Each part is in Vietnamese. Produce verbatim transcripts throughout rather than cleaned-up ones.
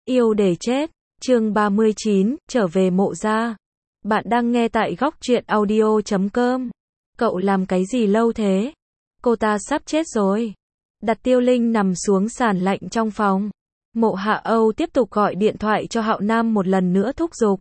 Yêu để chết, chương ba mươi chín, trở về mộ gia. Bạn đang nghe tại góc truyện audio chấm com. Cậu làm cái gì lâu thế? Cô ta sắp chết rồi. Đặt Tiêu Linh nằm xuống sàn lạnh trong phòng. Mộ Hạ Âu tiếp tục gọi điện thoại cho Hạo Nam một lần nữa thúc giục.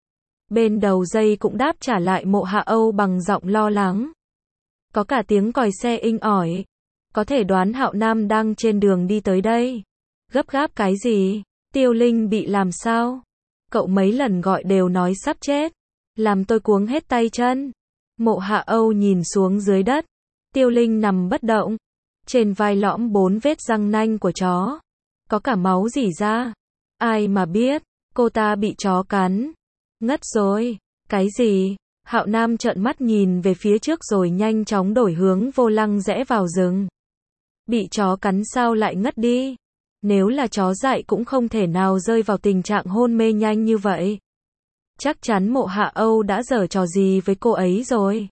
Bên đầu dây cũng đáp trả lại Mộ Hạ Âu bằng giọng lo lắng. Có cả tiếng còi xe inh ỏi. Có thể đoán Hạo Nam đang trên đường đi tới đây. Gấp gáp cái gì? Tiêu Linh bị làm sao? Cậu mấy lần gọi đều nói sắp chết. Làm tôi cuống hết tay chân. Mộ Hạ Âu nhìn xuống dưới đất. Tiêu Linh nằm bất động. Trên vai lõm bốn vết răng nanh của chó. Có cả máu rỉ ra. Ai mà biết, cô ta bị chó cắn. Ngất rồi. Cái gì? Hạo Nam trợn mắt nhìn về phía trước rồi nhanh chóng đổi hướng vô lăng rẽ vào rừng. Bị chó cắn sao lại ngất đi? Nếu là chó dại cũng không thể nào rơi vào tình trạng hôn mê nhanh như vậy. Chắc chắn Mộ Hạ Âu đã giở trò gì với cô ấy rồi.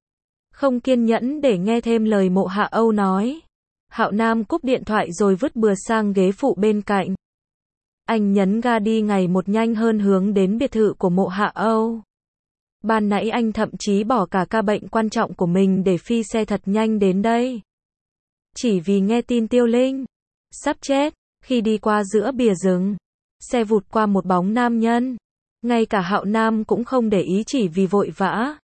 Không kiên nhẫn để nghe thêm lời Mộ Hạ Âu nói. Hạo Nam cúp điện thoại rồi vứt bừa sang ghế phụ bên cạnh. Anh nhấn ga đi ngày một nhanh hơn hướng đến biệt thự của Mộ Hạ Âu. Ban nãy anh thậm chí bỏ cả ca bệnh quan trọng của mình để phi xe thật nhanh đến đây. Chỉ vì nghe tin Tiêu Linh sắp chết. Khi đi qua giữa bìa rừng, xe vụt qua một bóng nam nhân. Ngay cả Hạo Nam cũng không để ý chỉ vì vội vã.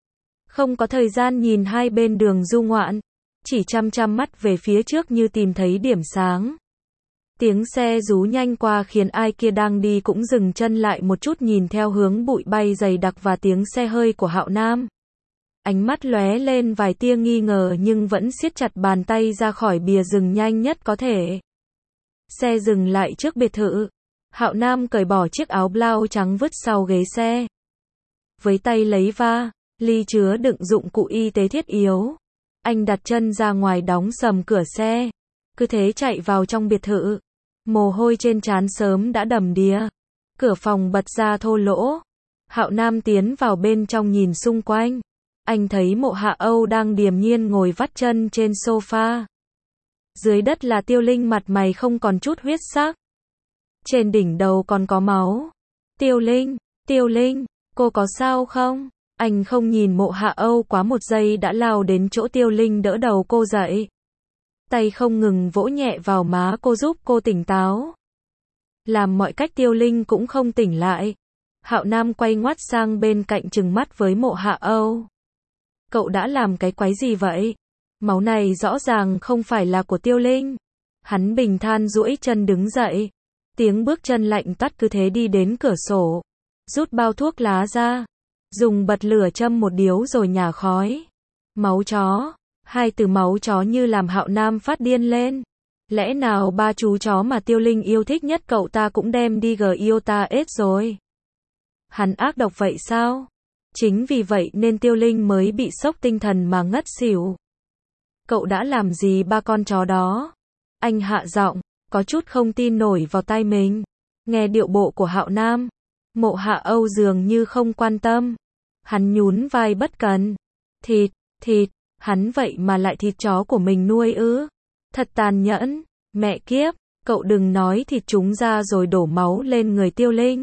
Không có thời gian nhìn hai bên đường du ngoạn. Chỉ chăm chăm mắt về phía trước như tìm thấy điểm sáng. Tiếng xe rú nhanh qua khiến ai kia đang đi cũng dừng chân lại một chút nhìn theo hướng bụi bay dày đặc và tiếng xe hơi của Hạo Nam. Ánh mắt lóe lên vài tia nghi ngờ nhưng vẫn siết chặt bàn tay ra khỏi bìa rừng nhanh nhất có thể. Xe dừng lại trước biệt thự. Hạo Nam cởi bỏ chiếc áo blau trắng vứt sau ghế xe. Với tay lấy va, ly chứa đựng dụng cụ y tế thiết yếu. Anh đặt chân ra ngoài đóng sầm cửa xe. Cứ thế chạy vào trong biệt thự. Mồ hôi trên trán sớm đã đầm đìa. Cửa phòng bật ra thô lỗ. Hạo Nam tiến vào bên trong nhìn xung quanh. Anh thấy Mộ Hạ Âu đang điềm nhiên ngồi vắt chân trên sofa. Dưới đất là Tiêu Linh mặt mày không còn chút huyết sắc. Trên đỉnh đầu còn có máu. Tiêu Linh, Tiêu Linh, cô có sao không? Anh không nhìn Mộ Hạ Âu quá một giây đã lao đến chỗ Tiêu Linh đỡ đầu cô dậy. Tay không ngừng vỗ nhẹ vào má cô giúp cô tỉnh táo. Làm mọi cách Tiêu Linh cũng không tỉnh lại. Hạo Nam quay ngoắt sang bên cạnh trừng mắt với Mộ Hạ Âu. Cậu đã làm cái quái gì vậy? Máu này rõ ràng không phải là của Tiêu Linh. Hắn bình than duỗi chân đứng dậy. Tiếng bước chân lạnh toát cứ thế đi đến cửa sổ. Rút bao thuốc lá ra. Dùng bật lửa châm một điếu rồi nhả khói. Máu chó. Hai từ máu chó như làm Hạo Nam phát điên lên. Lẽ nào ba chú chó mà Tiêu Linh yêu thích nhất cậu ta cũng đem đi gờ yêu ta ết rồi. Hắn ác độc vậy sao? Chính vì vậy nên Tiêu Linh mới bị sốc tinh thần mà ngất xỉu. Cậu đã làm gì ba con chó đó? Anh hạ giọng, có chút không tin nổi vào tai mình. Nghe điệu bộ của Hạo Nam, Mộ Hạ Âu dường như không quan tâm. Hắn nhún vai bất cần. Thịt, thịt, hắn vậy mà lại thịt chó của mình nuôi ư? Thật tàn nhẫn, mẹ kiếp, cậu đừng nói thịt chúng ra rồi đổ máu lên người Tiêu Linh.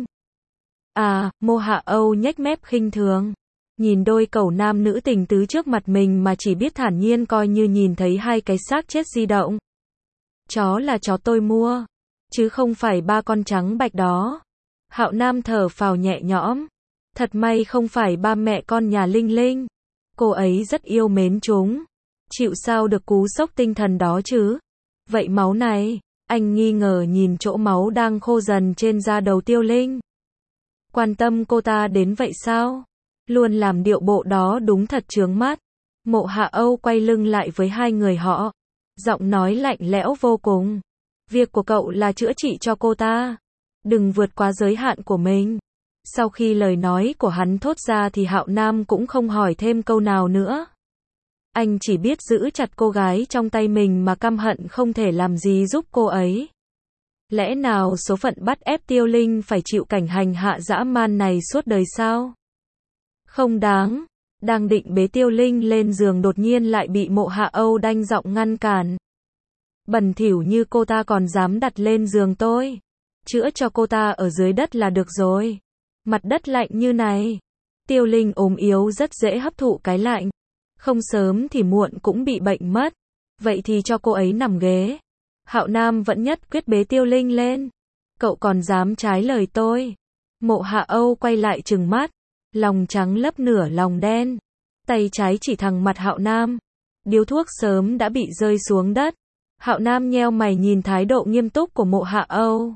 À, Mộ Hạ Âu nhếch mép khinh thường. Nhìn đôi cẩu nam nữ tình tứ trước mặt mình mà chỉ biết thản nhiên coi như nhìn thấy hai cái xác chết di động. Chó là chó tôi mua, chứ không phải ba con trắng bạch đó. Hạo Nam thở phào nhẹ nhõm. Thật may không phải ba mẹ con nhà Linh Linh. Cô ấy rất yêu mến chúng. Chịu sao được cú sốc tinh thần đó chứ. Vậy máu này, anh nghi ngờ nhìn chỗ máu đang khô dần trên da đầu Tiêu Linh. Quan tâm cô ta đến vậy sao? Luôn làm điệu bộ đó đúng thật chướng mắt. Mộ Hạ Âu quay lưng lại với hai người họ. Giọng nói lạnh lẽo vô cùng. Việc của cậu là chữa trị cho cô ta. Đừng vượt quá giới hạn của mình. Sau khi lời nói của hắn thốt ra thì Hạo Nam cũng không hỏi thêm câu nào nữa. Anh chỉ biết giữ chặt cô gái trong tay mình mà căm hận không thể làm gì giúp cô ấy. Lẽ nào số phận bắt ép Tiêu Linh phải chịu cảnh hành hạ dã man này suốt đời sao? Không đáng. Đang định bế Tiêu Linh lên giường đột nhiên lại bị Mộ Hạ Âu đanh giọng ngăn cản. Bẩn thỉu như cô ta còn dám đặt lên giường tôi. chữa cho cô ta ở dưới đất là được rồi. Mặt đất lạnh như này. Tiêu Linh ốm yếu rất dễ hấp thụ cái lạnh. Không sớm thì muộn cũng bị bệnh mất. Vậy thì cho cô ấy nằm ghế. Hạo Nam vẫn nhất quyết bế Tiêu Linh lên. Cậu còn dám trái lời tôi. Mộ Hạ Âu quay lại trừng mắt. Lòng trắng lấp nửa lòng đen. Tay trái chỉ thẳng mặt Hạo Nam. Điếu thuốc sớm đã bị rơi xuống đất. Hạo Nam nheo mày nhìn thái độ nghiêm túc của Mộ Hạ Âu.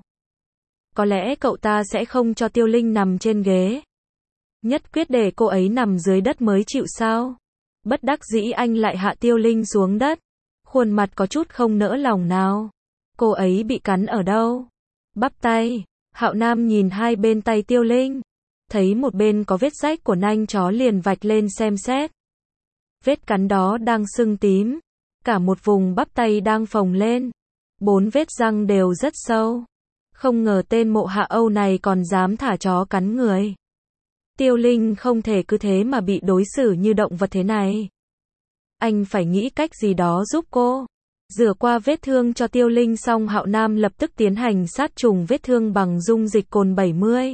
Có lẽ cậu ta sẽ không cho Tiêu Linh nằm trên ghế. Nhất quyết để cô ấy nằm dưới đất mới chịu sao? Bất đắc dĩ anh lại hạ Tiêu Linh xuống đất. Khuôn mặt có chút không nỡ lòng nào. Cô ấy bị cắn ở đâu? Bắp tay. Hạo Nam nhìn hai bên tay Tiêu Linh. Thấy một bên có vết rách của nanh chó liền vạch lên xem xét. Vết cắn đó đang sưng tím. Cả một vùng bắp tay đang phồng lên. Bốn vết răng đều rất sâu. Không ngờ tên Mộ Hạ Âu này còn dám thả chó cắn người. Tiêu Linh không thể cứ thế mà bị đối xử như động vật thế này. Anh phải nghĩ cách gì đó giúp cô. Rửa qua vết thương cho Tiêu Linh xong Hạo Nam lập tức tiến hành sát trùng vết thương bằng dung dịch cồn bảy mươi.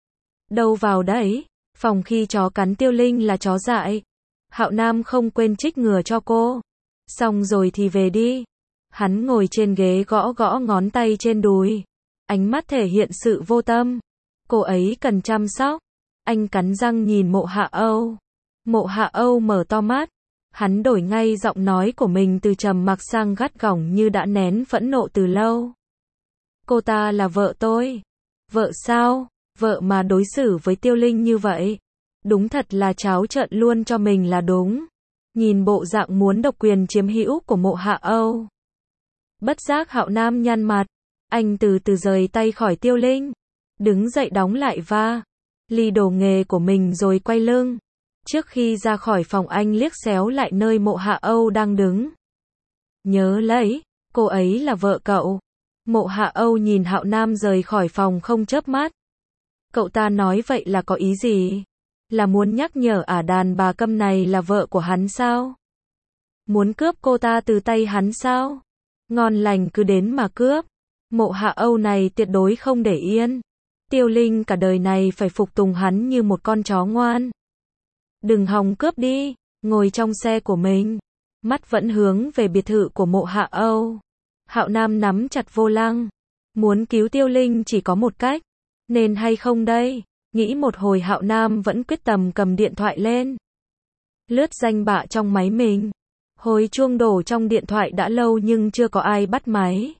Đâu vào đấy, phòng khi chó cắn Tiêu Linh là chó dại. Hạo Nam không quên trích ngừa cho cô. Xong rồi thì về đi. Hắn ngồi trên ghế gõ gõ ngón tay trên đùi. Ánh mắt thể hiện sự vô tâm. Cô ấy cần chăm sóc. Anh cắn răng nhìn Mộ Hạ Âu. Mộ Hạ Âu mở to mắt. Hắn đổi ngay giọng nói của mình từ trầm mặc sang gắt gỏng như đã nén phẫn nộ từ lâu. Cô ta là vợ tôi. Vợ sao? Vợ mà đối xử với Tiêu Linh như vậy. Đúng thật là tráo trợn luôn cho mình là đúng. Nhìn bộ dạng muốn độc quyền chiếm hữu của Mộ Hạ Âu. Bất giác Hạo Nam nhăn mặt. Anh từ từ rời tay khỏi Tiêu Linh. Đứng dậy đóng lại va ly đồ nghề của mình rồi quay lưng. Trước khi ra khỏi phòng anh liếc xéo lại nơi Mộ Hạ Âu đang đứng. Nhớ lấy, cô ấy là vợ cậu. Mộ Hạ Âu nhìn Hạo Nam rời khỏi phòng không chớp mắt. Cậu ta nói vậy là có ý gì? Là muốn nhắc nhở ả đàn bà câm này là vợ của hắn sao? Muốn cướp cô ta từ tay hắn sao? Ngon lành cứ đến mà cướp. Mộ Hạ Âu này tuyệt đối không để yên. Tiêu Linh cả đời này phải phục tùng hắn như một con chó ngoan. Đừng hòng cướp đi, ngồi trong xe của mình. Mắt vẫn hướng về biệt thự của Mộ Hạ Âu. Hạo Nam nắm chặt vô lăng. Muốn cứu Tiêu Linh chỉ có một cách. Nên hay không đây? Nghĩ một hồi Hạo Nam vẫn quyết tâm cầm điện thoại lên. Lướt danh bạ trong máy mình. Hồi chuông đổ trong điện thoại đã lâu nhưng chưa có ai bắt máy.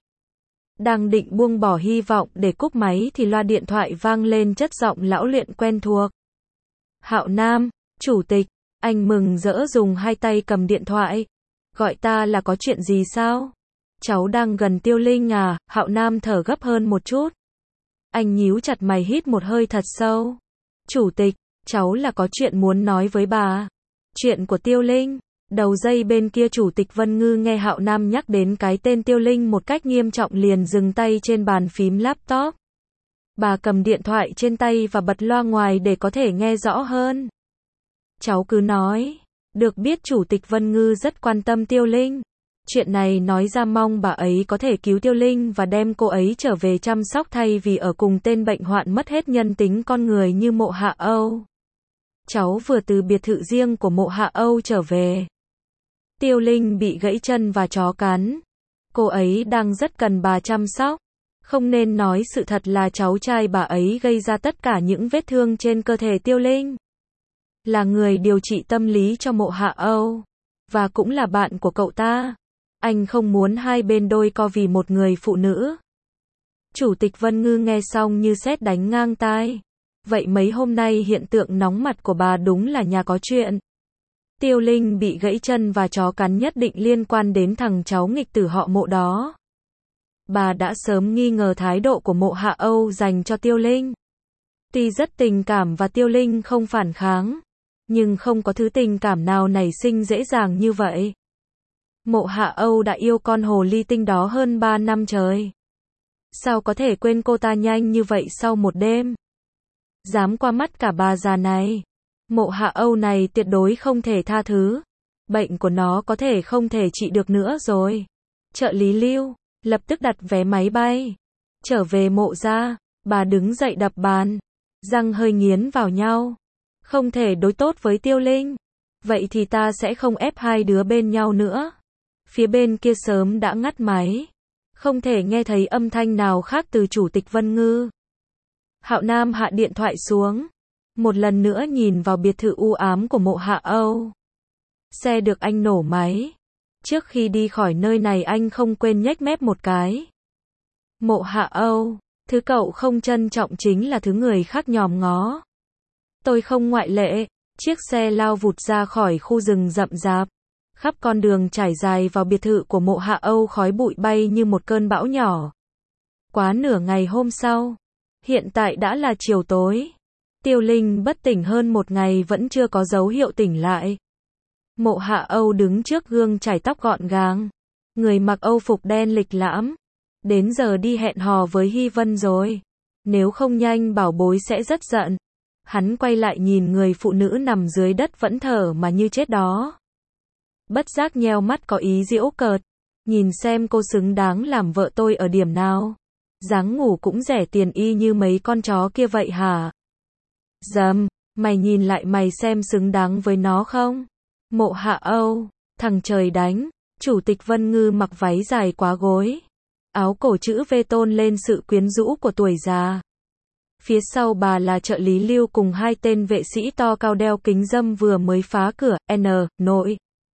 Đang định buông bỏ hy vọng để cúp máy thì loa điện thoại vang lên chất giọng lão luyện quen thuộc. Hạo Nam, chủ tịch, anh mừng rỡ dùng hai tay cầm điện thoại. Gọi ta là có chuyện gì sao? Cháu đang gần Tiêu Linh à? Hạo Nam thở gấp hơn một chút. Anh nhíu chặt mày hít một hơi thật sâu. Chủ tịch, cháu là có chuyện muốn nói với bà. Chuyện của Tiêu Linh. Đầu dây bên kia Chủ tịch Vân Ngư nghe Hạo Nam nhắc đến cái tên Tiêu Linh một cách nghiêm trọng liền dừng tay trên bàn phím laptop. Bà cầm điện thoại trên tay và bật loa ngoài để có thể nghe rõ hơn. Cháu cứ nói. Được biết Chủ tịch Vân Ngư rất quan tâm Tiêu Linh. Chuyện này nói ra mong bà ấy có thể cứu Tiêu Linh và đem cô ấy trở về chăm sóc thay vì ở cùng tên bệnh hoạn mất hết nhân tính con người như Mộ Hạ Âu. Cháu vừa từ biệt thự riêng của Mộ Hạ Âu trở về. Tiêu Linh bị gãy chân và chó cắn. Cô ấy đang rất cần bà chăm sóc. Không nên nói sự thật là cháu trai bà ấy gây ra tất cả những vết thương trên cơ thể Tiêu Linh. Là người điều trị tâm lý cho Mộ Hạ Âu. Và cũng là bạn của cậu ta. Anh không muốn hai bên đôi co vì một người phụ nữ. Chủ tịch Vân Ngư nghe xong như sét đánh ngang tai. Vậy mấy hôm nay hiện tượng nóng mặt của bà đúng là nhà có chuyện. Tiêu Linh bị gãy chân và chó cắn nhất định liên quan đến thằng cháu nghịch tử họ Mộ đó. Bà đã sớm nghi ngờ thái độ của Mộ Hạ Âu dành cho Tiêu Linh. Tuy rất tình cảm và Tiêu Linh không phản kháng, nhưng không có thứ tình cảm nào nảy sinh dễ dàng như vậy. Mộ Hạ Âu đã yêu con hồ ly tinh đó hơn ba năm trời. Sao có thể quên cô ta nhanh như vậy sau một đêm? Dám qua mắt cả bà già này. Mộ Hạ Âu này tuyệt đối không thể tha thứ. Bệnh của nó có thể không thể trị được nữa rồi. Trợ lý Lưu, lập tức đặt vé máy bay. Trở về Mộ gia, bà đứng dậy đập bàn, răng hơi nghiến vào nhau. Không thể đối tốt với Tiêu Linh. Vậy thì ta sẽ không ép hai đứa bên nhau nữa. Phía bên kia sớm đã ngắt máy. Không thể nghe thấy âm thanh nào khác từ Chủ tịch Vân Ngư. Hạo Nam hạ điện thoại xuống. Một lần nữa nhìn vào biệt thự u ám của Mộ Hạ Âu. Xe được anh nổ máy. Trước khi đi khỏi nơi này anh không quên nhếch mép một cái. Mộ Hạ Âu, thứ cậu không trân trọng chính là thứ người khác nhòm ngó. Tôi không ngoại lệ. Chiếc xe lao vụt ra khỏi khu rừng rậm rạp. Khắp con đường trải dài vào biệt thự của Mộ Hạ Âu, khói bụi bay như một cơn bão nhỏ. Quá nửa ngày hôm sau. Hiện tại đã là chiều tối. Tiêu Linh bất tỉnh hơn một ngày vẫn chưa có dấu hiệu tỉnh lại. Mộ Hạ Âu đứng trước gương chải tóc gọn gàng. Người mặc âu phục đen lịch lãm. Đến giờ đi hẹn hò với Hy Vân rồi. Nếu không nhanh bảo bối sẽ rất giận. Hắn quay lại nhìn người phụ nữ nằm dưới đất vẫn thở mà như chết đó. Bất giác nheo mắt có ý giễu cợt. Nhìn xem cô xứng đáng làm vợ tôi ở điểm nào. Dáng ngủ cũng rẻ tiền y như mấy con chó kia vậy hả? Dầm, mày nhìn lại mày xem xứng đáng với nó không? Mộ Hạ Âu, thằng trời đánh. Chủ tịch Vân Ngư mặc váy dài quá gối. Áo cổ chữ V tôn lên sự quyến rũ của tuổi già. Phía sau bà là trợ lý Lưu cùng hai tên vệ sĩ to cao đeo kính râm vừa mới phá cửa. N, nội.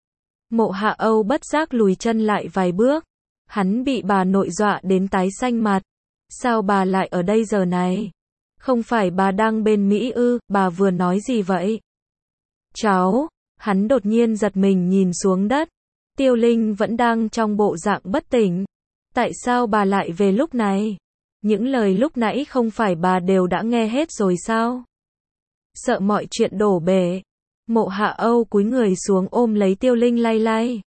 Mộ Hạ Âu bất giác lùi chân lại vài bước. Hắn bị bà nội dọa đến tái xanh mặt. Sao bà lại ở đây giờ này? Không phải bà đang bên Mỹ ư? Bà vừa nói gì vậy? Cháu, hắn đột nhiên giật mình nhìn xuống đất. Tiêu Linh vẫn đang trong bộ dạng bất tỉnh. Tại sao bà lại về lúc này? Những lời lúc nãy không phải bà đều đã nghe hết rồi sao? Sợ mọi chuyện đổ bể. Mộ Hạ Âu cúi người xuống ôm lấy Tiêu Linh lay lay.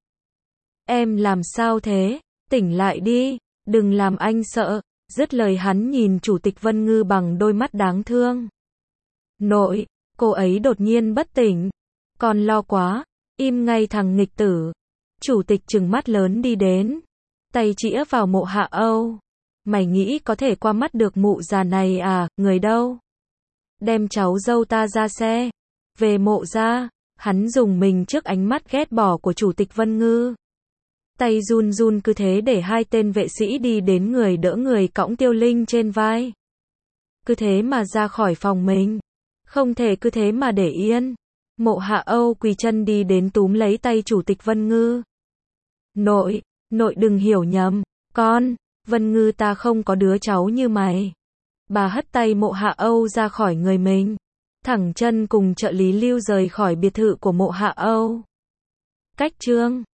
Em làm sao thế? Tỉnh lại đi, đừng làm anh sợ. Dứt lời hắn nhìn Chủ tịch Vân Ngư bằng đôi mắt đáng thương. Nội, cô ấy đột nhiên bất tỉnh. Con lo quá, im ngay thằng nghịch tử. Chủ tịch trừng mắt lớn đi đến. Tay chĩa vào Mộ Hạ Âu. Mày nghĩ có thể qua mắt được mụ già này à, người đâu? Đem cháu dâu ta ra xe. Về Mộ gia, hắn dùng mình trước ánh mắt ghét bỏ của Chủ tịch Vân Ngư. Tay run run cứ thế để hai tên vệ sĩ đi đến người đỡ người cõng Tiêu Linh trên vai. Cứ thế mà ra khỏi phòng mình. Không thể cứ thế mà để yên. Mộ Hạ Âu quỳ chân đi đến túm lấy tay Chủ tịch Vân Ngư. Nội, nội đừng hiểu nhầm. Con, Vân Ngư ta không có đứa cháu như mày. Bà hất tay Mộ Hạ Âu ra khỏi người mình. Thẳng chân cùng trợ lý Lưu rời khỏi biệt thự của Mộ Hạ Âu. Cách chương